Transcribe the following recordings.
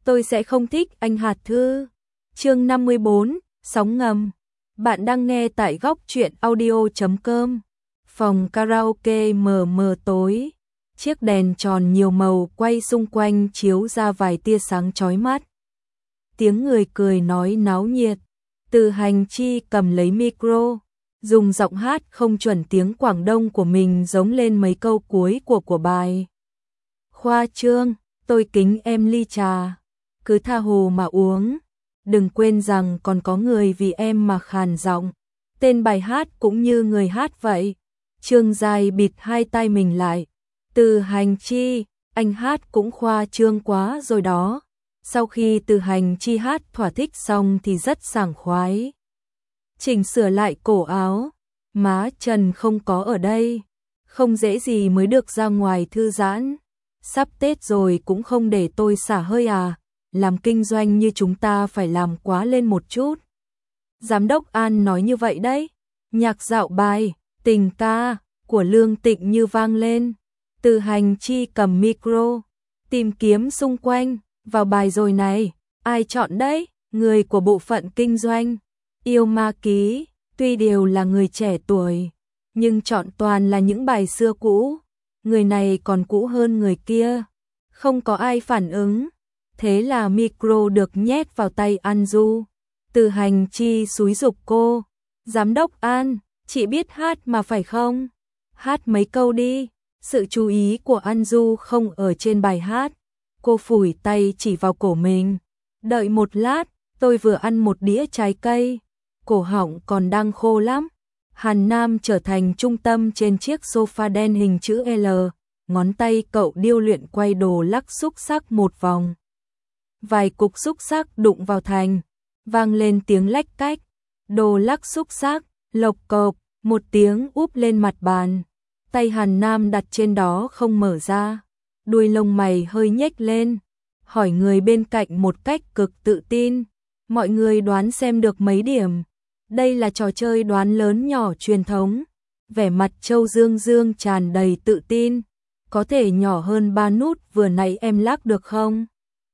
tôi sẽ không thích anh Hạt Thư. Chương 54, sóng ngầm. Bạn đang nghe tại góc truyện audio.com. Phòng karaoke mờ mờ tối. Chiếc đèn tròn nhiều màu quay xung quanh chiếu ra vài tia sáng chói mắt. Tiếng người cười nói náo nhiệt. Từ Hành Chi cầm lấy micro, dùng giọng hát không chuẩn tiếng Quảng Đông của mình giống lên mấy câu cuối của bài. Khoa trương, tôi kính em ly trà, cứ tha hồ mà uống. Đừng quên rằng còn có người vì em mà khàn giọng. Tên bài hát cũng như người hát vậy. Trương Giai bịt hai tai mình lại. Từ Hành Chi, anh hát cũng khoa trương quá rồi đó. Sau khi Từ Hành Chi hát thỏa thích xong thì rất sảng khoái. Chỉnh sửa lại cổ áo. Má Trần không có ở đây. Không dễ gì mới được ra ngoài thư giãn. Sắp Tết rồi cũng không để tôi xả hơi à. Làm kinh doanh như chúng ta phải làm quá lên một chút. Giám đốc An nói như vậy đấy. Nhạc dạo bài, tình ca của Lương Tịnh như vang lên. Từ Hành Chi cầm micro, tìm kiếm xung quanh. Vào bài rồi này, ai chọn đấy? Người của bộ phận kinh doanh. Yêu Ma Ký, tuy đều là người trẻ tuổi, nhưng chọn toàn là những bài xưa cũ. Người này còn cũ hơn người kia. Không có ai phản ứng. Thế là micro được nhét vào tay An Du. Từ Hành Chi xúi giục cô. Giám đốc An, chị biết hát mà phải không? Hát mấy câu đi. Sự chú ý của An Du không ở trên bài hát. Cô phủi tay chỉ vào cổ mình. Đợi một lát, tôi vừa ăn một đĩa trái cây. Cổ họng còn đang khô lắm. Hàn Nam trở thành trung tâm trên chiếc sofa đen hình chữ L. Ngón tay cậu điêu luyện quay đồ lắc xúc xắc một vòng. Vài cục xúc xắc đụng vào thành. Vang lên tiếng lách cách. Đồ lắc xúc xắc, lộc cộp, một tiếng úp lên mặt bàn. Tay Hàn Nam đặt trên đó không mở ra. Đuôi lông mày hơi nhếch lên. Hỏi người bên cạnh một cách cực tự tin. Mọi người đoán xem được mấy điểm. Đây là trò chơi đoán lớn nhỏ truyền thống. Vẻ mặt Châu Dương Dương tràn đầy tự tin. Có thể nhỏ hơn 3 nút vừa nãy em lắc được không?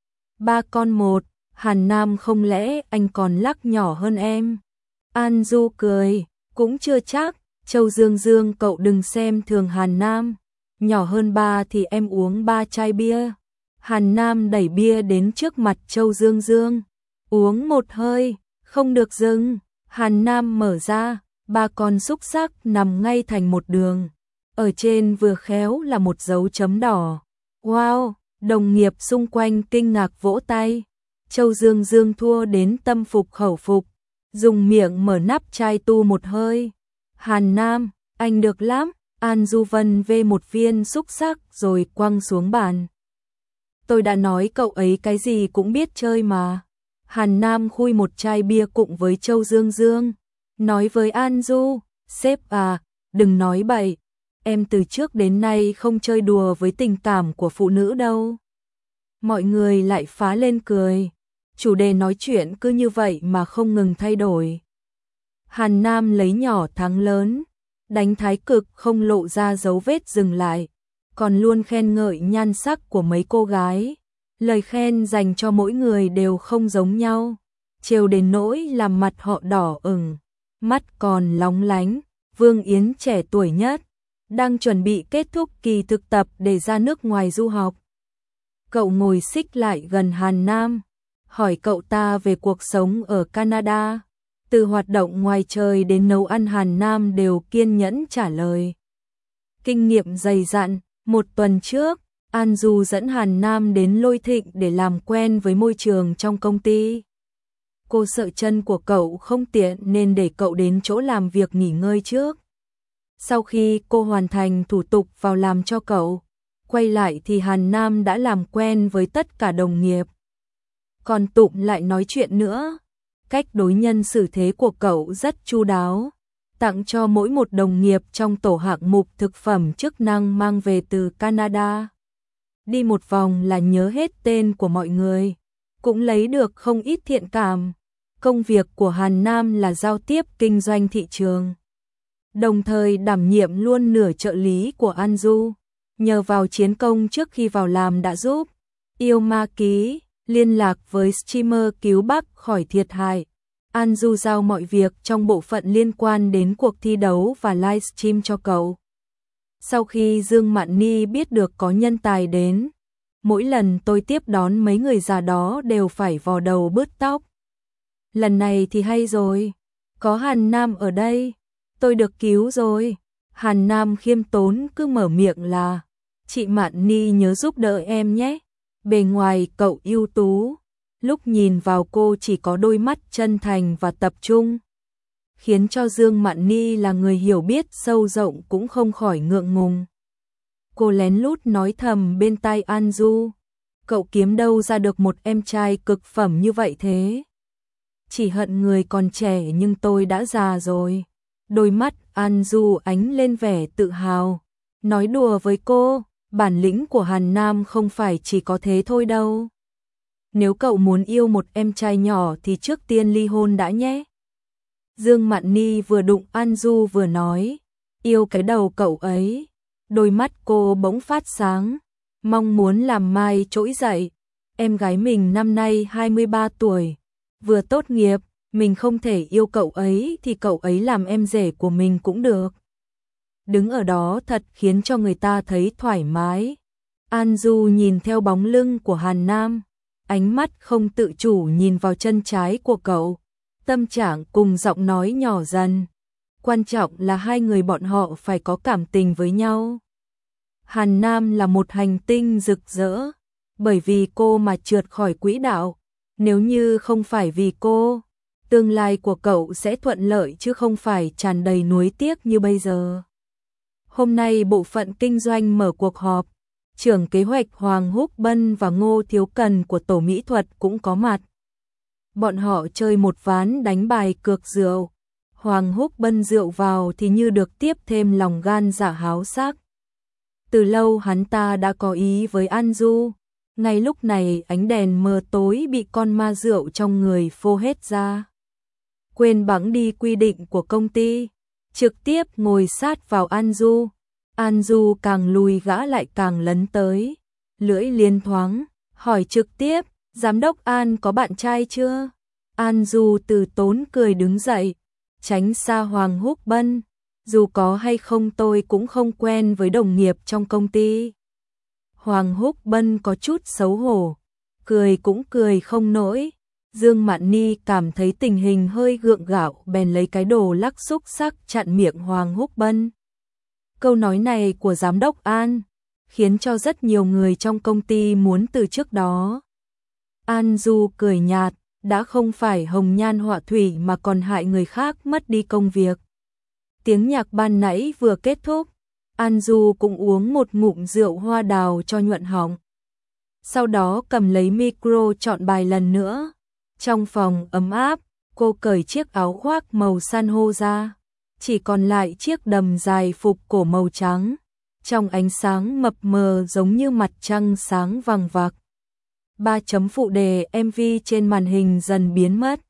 3 con 1, Hàn Nam không lẽ anh còn lắc nhỏ hơn em? An Du cười, cũng chưa chắc. Châu Dương Dương cậu đừng xem thường Hàn Nam. Nhỏ hơn 3 thì em uống 3 chai bia. Hàn Nam đẩy bia đến trước mặt Châu Dương Dương. Uống một hơi, không được dừng. Hàn Nam mở ra, 3 con xúc xắc nằm ngay thành một đường. Ở trên vừa khéo là một dấu chấm đỏ. Wow, đồng nghiệp xung quanh kinh ngạc vỗ tay. Châu Dương Dương thua đến tâm phục khẩu phục. Dùng miệng mở nắp chai tu một hơi. Hàn Nam, anh được lắm. An Du Vân vê một viên xúc xắc rồi quăng xuống bàn. Tôi đã nói cậu ấy cái gì cũng biết chơi mà. Hàn Nam khui một chai bia cùng với Châu Dương Dương. Nói với An Du, sếp à, đừng nói bậy. Em từ trước đến nay không chơi đùa với tình cảm của phụ nữ đâu. Mọi người lại phá lên cười. Chủ đề nói chuyện cứ như vậy mà không ngừng thay đổi. Hàn Nam lấy nhỏ thắng lớn. Đánh thái cực không lộ ra dấu vết dừng lại. Còn luôn khen ngợi nhan sắc của mấy cô gái. Lời khen dành cho mỗi người đều không giống nhau. Trêu đến nỗi làm mặt họ đỏ ửng. Mắt còn lóng lánh. Vương Yến trẻ tuổi nhất. Đang chuẩn bị kết thúc kỳ thực tập để ra nước ngoài du học. Cậu ngồi xích lại gần Hàn Nam. Hỏi cậu ta về cuộc sống ở Canada. Từ hoạt động ngoài trời đến nấu ăn Hàn Nam đều kiên nhẫn trả lời. Kinh nghiệm dày dặn, một tuần trước, An Du dẫn Hàn Nam đến Lôi Thịnh để làm quen với môi trường trong công ty. Cô sợ chân của cậu không tiện nên để cậu đến chỗ làm việc nghỉ ngơi trước. Sau khi cô hoàn thành thủ tục vào làm cho cậu, quay lại thì Hàn Nam đã làm quen với tất cả đồng nghiệp. Còn tụm lại nói chuyện nữa. Cách đối nhân xử thế của cậu rất chu đáo, tặng cho mỗi một đồng nghiệp trong tổ hạng mục thực phẩm chức năng mang về từ Canada. Đi một vòng là nhớ hết tên của mọi người, cũng lấy được không ít thiện cảm. Công việc của Hàn Nam là giao tiếp kinh doanh thị trường, đồng thời đảm nhiệm luôn nửa trợ lý của An Du. Nhờ vào chiến công trước khi vào làm đã giúp Yêu Ma Ký liên lạc với streamer cứu bác khỏi thiệt hại. Anju giao mọi việc trong bộ phận liên quan đến cuộc thi đấu và livestream cho cậu. Sau khi Dương Mạn Ni biết được có nhân tài đến, mỗi lần tôi tiếp đón mấy người già đó đều phải vò đầu bứt tóc. Lần này thì hay rồi, có Hàn Nam ở đây, tôi được cứu rồi. Hàn Nam khiêm tốn cứ mở miệng là, chị Mạn Ni nhớ giúp đỡ em nhé. Bề ngoài cậu ưu tú, lúc nhìn vào cô chỉ có đôi mắt chân thành và tập trung, khiến cho Dương Mạn Ni là người hiểu biết sâu rộng cũng không khỏi ngượng ngùng. Cô lén lút nói thầm bên tai Anju, cậu kiếm đâu ra được một em trai cực phẩm như vậy thế? Chỉ hận người còn trẻ nhưng tôi đã già rồi. Đôi mắt Anju ánh lên vẻ tự hào, nói đùa với cô, bản lĩnh của Hàn Nam không phải chỉ có thế thôi đâu. Nếu cậu muốn yêu một em trai nhỏ thì trước tiên ly hôn đã nhé. Dương Mạn Ni vừa đụng Anju vừa nói, yêu cái đầu cậu ấy. Đôi mắt cô bỗng phát sáng, mong muốn làm mai trỗi dậy. Em gái mình năm nay 23 tuổi, vừa tốt nghiệp, mình không thể yêu cậu ấy thì cậu ấy làm em rể của mình cũng được. Đứng ở đó thật khiến cho người ta thấy thoải mái. Anju nhìn theo bóng lưng của Hàn Nam, ánh mắt không tự chủ nhìn vào chân trái của cậu. Tâm trạng cùng giọng nói nhỏ dần. Quan trọng là hai người bọn họ phải có cảm tình với nhau. Hàn Nam là một hành tinh rực rỡ, bởi vì cô mà trượt khỏi quỹ đạo. Nếu như không phải vì cô, tương lai của cậu sẽ thuận lợi chứ không phải tràn đầy nuối tiếc như bây giờ. Hôm nay bộ phận kinh doanh mở cuộc họp, trưởng kế hoạch Hoàng Húc Bân và Ngô Thiếu Cần của tổ mỹ thuật cũng có mặt. Bọn họ chơi một ván đánh bài cược rượu. Hoàng Húc Bân rượu vào thì như được tiếp thêm lòng gan dạ háo sắc. Từ lâu hắn ta đã có ý với Anju. Ngay lúc này ánh đèn mờ tối bị con ma rượu trong người phô hết ra. Quên bẵng đi quy định của công ty, trực tiếp ngồi sát vào Anju. Anju càng lùi gã lại càng lấn tới, lưỡi liến thoáng, hỏi trực tiếp, giám đốc An có bạn trai chưa? Anju từ tốn cười đứng dậy, tránh xa Hoàng Húc Bân, dù có hay không tôi cũng không quen với đồng nghiệp trong công ty. Hoàng Húc Bân có chút xấu hổ, cười cũng cười không nổi. Dương Mạn Ni cảm thấy tình hình hơi gượng gạo bèn lấy cái đồ lắc xúc xắc chặn miệng Hoàng Húc Bân. Câu nói này của giám đốc An khiến cho rất nhiều người trong công ty muốn từ chức đó. Anju cười nhạt, đã không phải hồng nhan họa thủy mà còn hại người khác mất đi công việc. Tiếng nhạc ban nãy vừa kết thúc, Anju cũng uống một ngụm rượu hoa đào cho nhuận họng. Sau đó cầm lấy micro chọn bài lần nữa. Trong phòng ấm áp, cô cởi chiếc áo khoác màu san hô ra, chỉ còn lại chiếc đầm dài phục cổ màu trắng, trong ánh sáng mập mờ giống như mặt trăng sáng vằng vặc. 3 chấm phụ đề MV trên màn hình dần biến mất.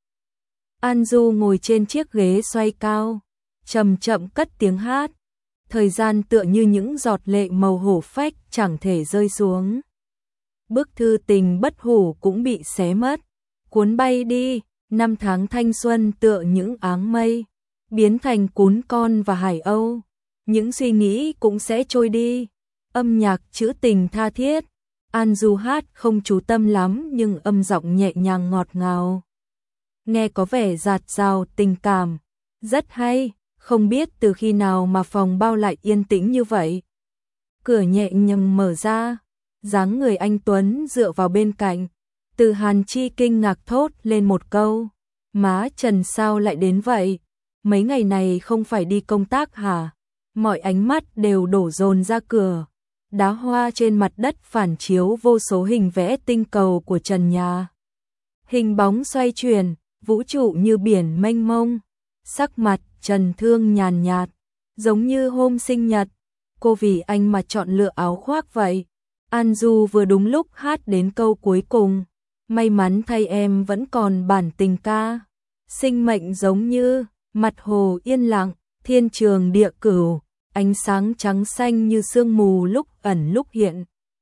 Anju ngồi trên chiếc ghế xoay cao, chậm chậm cất tiếng hát. Thời gian tựa như những giọt lệ màu hổ phách chẳng thể rơi xuống. Bức thư tình bất hủ cũng bị xé mất. Cuốn bay đi, năm tháng thanh xuân tựa những áng mây, biến thành cún con và hải âu. Những suy nghĩ cũng sẽ trôi đi. Âm nhạc trữ tình tha thiết. Anju hát không chú tâm lắm nhưng âm giọng nhẹ nhàng ngọt ngào. Nghe có vẻ dạt dào tình cảm. Rất hay, không biết từ khi nào mà phòng bao lại yên tĩnh như vậy. Cửa nhẹ nhàng mở ra, dáng người anh Tuấn dựa vào bên cạnh. Từ Hàn Chi kinh ngạc thốt lên một câu, má Trần sao lại đến vậy? Mấy ngày này không phải đi công tác hả? Mọi ánh mắt đều đổ dồn ra cửa. Đá hoa trên mặt đất phản chiếu vô số hình vẽ tinh cầu của trần nhà. Hình bóng xoay chuyển, vũ trụ như biển mênh mông. Sắc mặt Trần Thương nhàn nhạt, giống như hôm sinh nhật. Cô vì anh mà chọn lựa áo khoác vậy. Anju vừa đúng lúc hát đến câu cuối cùng. May mắn thay em vẫn còn bản tình ca. Sinh mệnh giống như mặt hồ yên lặng, thiên trường địa cửu, ánh sáng trắng xanh như sương mù lúc ẩn lúc hiện,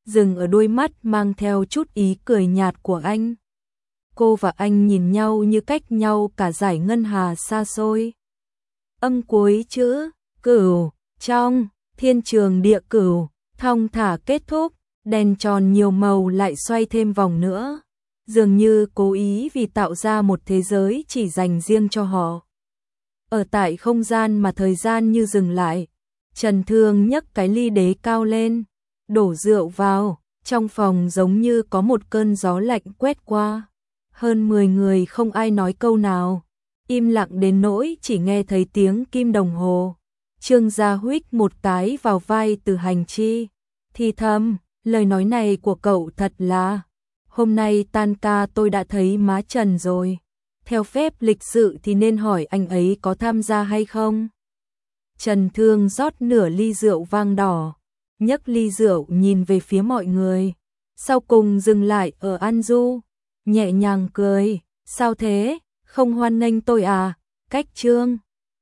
dừng ở đôi mắt mang theo chút ý cười nhạt của anh. Cô và anh nhìn nhau như cách nhau cả dải ngân hà xa xôi. Âm cuối chữ cửu trong thiên trường địa cửu thong thả kết thúc, đèn tròn nhiều màu lại xoay thêm vòng nữa, dường như cố ý vì tạo ra một thế giới chỉ dành riêng cho họ. Ở tại không gian mà thời gian như dừng lại, Trần Thương nhấc cái ly đế cao lên, đổ rượu vào, trong phòng giống như có một cơn gió lạnh quét qua. Hơn 10 người không ai nói câu nào, im lặng đến nỗi chỉ nghe thấy tiếng kim đồng hồ. Trương Gia huých một cái vào vai Từ Hành Chi, thì thầm, lời nói này của cậu thật là, hôm nay tan ca tôi đã thấy má Trần rồi. Theo phép lịch sự thì nên hỏi anh ấy có tham gia hay không. Trần Thương rót nửa ly rượu vang đỏ, nhấc ly rượu nhìn về phía mọi người, sau cùng dừng lại ở An Du, nhẹ nhàng cười, sao thế, không hoan nghênh tôi à, cách Trương.